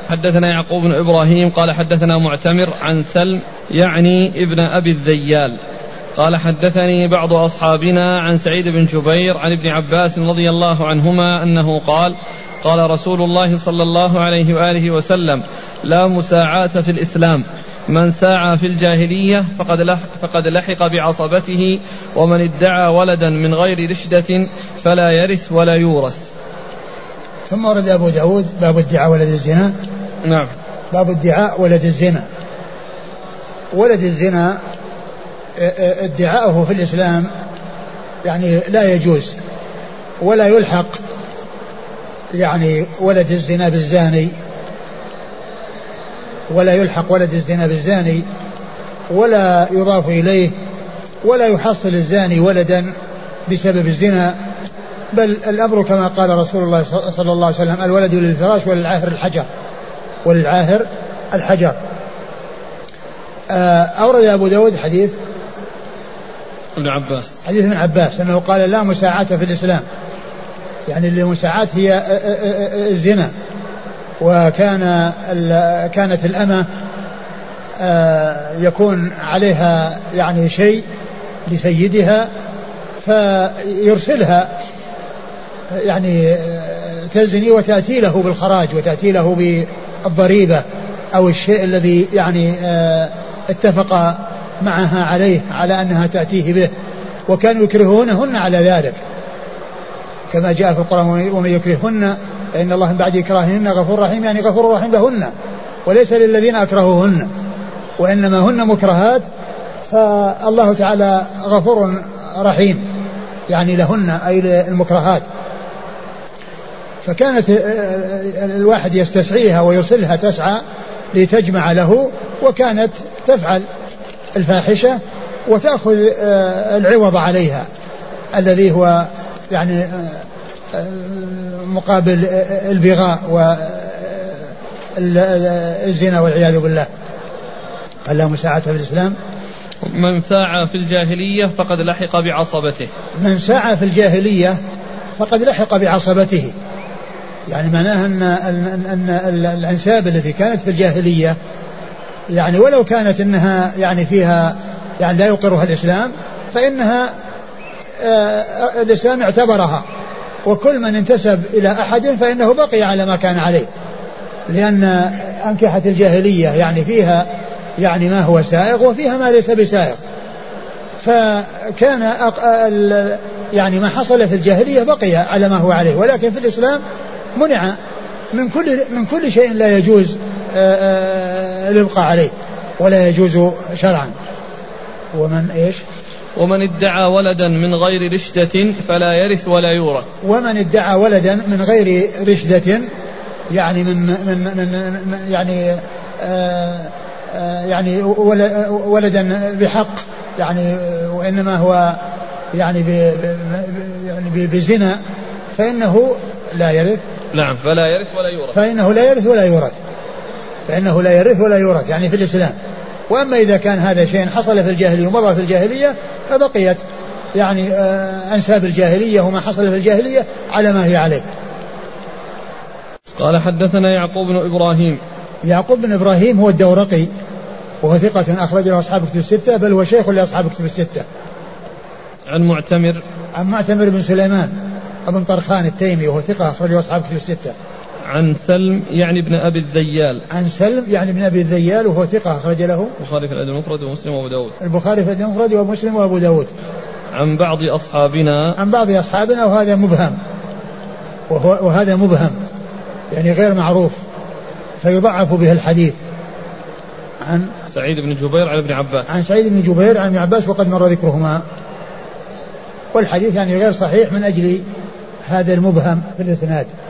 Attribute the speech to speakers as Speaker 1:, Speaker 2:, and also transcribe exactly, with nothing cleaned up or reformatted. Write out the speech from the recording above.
Speaker 1: حدثنا يعقوب بن إبراهيم قال حدثنا معتمر عن سلم يعني ابن أبي الذيال قال حدثني بعض أصحابنا عن سعيد بن جبير عن ابن عباس رضي الله عنهما أنه قال قال رسول الله صلى الله عليه وآله وسلم لا مساعاة في الإسلام من ساعى في الجاهلية فقد لحق, فقد لحق بعصبته ومن ادعى ولدا من غير رشدة فلا يرث ولا يورث.
Speaker 2: ثم ورد أبو داود باب ادعاء ولد الزنا.
Speaker 1: نعم.
Speaker 2: باب ادعاء ولد الزنا. ولد الزنا ادعاءه في الإسلام يعني لا يجوز ولا يلحق يعني ولد الزنا بالزاني ولا يلحق ولد الزنا بالزاني ولا يضاف إليه ولا يحصل الزاني ولدا بسبب الزنا، بل الأمر كما قال رسول الله صلى الله عليه وسلم الولد للفراش وللعاهر الحجر وللعاهر الحجر. أورد أبو داود حديث
Speaker 1: ابن عباس
Speaker 2: حديث ابن عباس أنه قال لا مساعاة في الإسلام، يعني المساعاة هي الزنا. وكان كانت الأمة يكون عليها يعني شيء لسيدها فيرسلها يعني تزني وتأتي له بالخراج وتأتي له بالضريبة أو الشيء الذي يعني اتفق معها عليه على أنها تأتيه به، وكانوا يكرهونهن على ذلك كما جاء في القرآن ومن يكرههن فإن الله من بعد إكراههن غفور رحيم، يعني غفور رحيم لهن وليس للذين أكرهوهن، وإنما هن مكرهات فالله تعالى غفور رحيم يعني لهن أي للمكرهات. فكانت الواحد يستسعيها ويرسلها تسعى لتجمع له، وكانت تفعل الفاحشة وتأخذ العوض عليها الذي هو يعني مقابل البغاء والزنا والعياذ بالله. قال لا مساعاة في الإسلام.
Speaker 1: من ساعى في الجاهلية فقد لحق بعصبته.
Speaker 2: من ساعى في الجاهلية فقد لحق بعصبته، يعني معناها أن, أن, أن الأنساب التي كانت في الجاهلية يعني ولو كانت إنها يعني فيها يعني لا يقرها الإسلام فإنها آه الإسلام اعتبرها، وكل من انتسب إلى أحد فإنه بقي على ما كان عليه، لأن أنكحة الجاهلية يعني فيها يعني ما هو سائغ وفيها ما ليس بسائغ. فكان يعني ما حصل في الجاهلية بقي على ما هو عليه، ولكن في الإسلام منع من كل من كل شيء لا يجوز الإبقاء عليه ولا يجوز شرعا. ومن إيش؟
Speaker 1: ومن ادعى ولدا من غير رشدة فلا يرث ولا يورث.
Speaker 2: ومن ادعى ولدا من غير رشدة يعني من من من يعني آآ آآ يعني ولدا بحق يعني وإنما هو يعني يعني بزنا فإنه لا يرث.
Speaker 1: نعم فلا يرث ولا يورث.
Speaker 2: فإنه لا يرث ولا يورث. فإنه لا يرث ولا يورث يعني في الإسلام. وأما إذا كان هذا شيء حصل في الجاهلية ومضى في الجاهلية فبقيت يعني أنساب الجاهلية وما حصل في الجاهلية على ما هي عليه.
Speaker 1: قال حدثنا يعقوب بن إبراهيم.
Speaker 2: يعقوب بن إبراهيم هو الدورقي وهو ثقة أخرج له أصحاب كتب الستة، بل هو شيخ لأصحاب كتب الستة.
Speaker 1: عن معتمر.
Speaker 2: عن معتمر بن سليمان ابن طرخان التيمي وهو ثقة أخرج له أصحاب كتب الستة.
Speaker 1: عن سلم يعني ابن أبي الذيال.
Speaker 2: عن سلم يعني ابن أبي الذيال وهو ثقة أخرج له
Speaker 1: البخاري في الأدب المفرد ومسلم وأبو داود.
Speaker 2: البخاري في الأدب المفرد ومسلم وأبو داود.
Speaker 1: عن بعض أصحابنا.
Speaker 2: عن بعض أصحابنا وهذا مبهم وهو وهذا مبهم يعني غير معروف فيضعف به الحديث. عن
Speaker 1: سعيد بن جبير عن ابن عباس.
Speaker 2: عن سعيد بن جبير عن ابن عباس وقد مر ذكرهما، والحديث يعني غير صحيح من أجل هذا المبهم في الإسناد.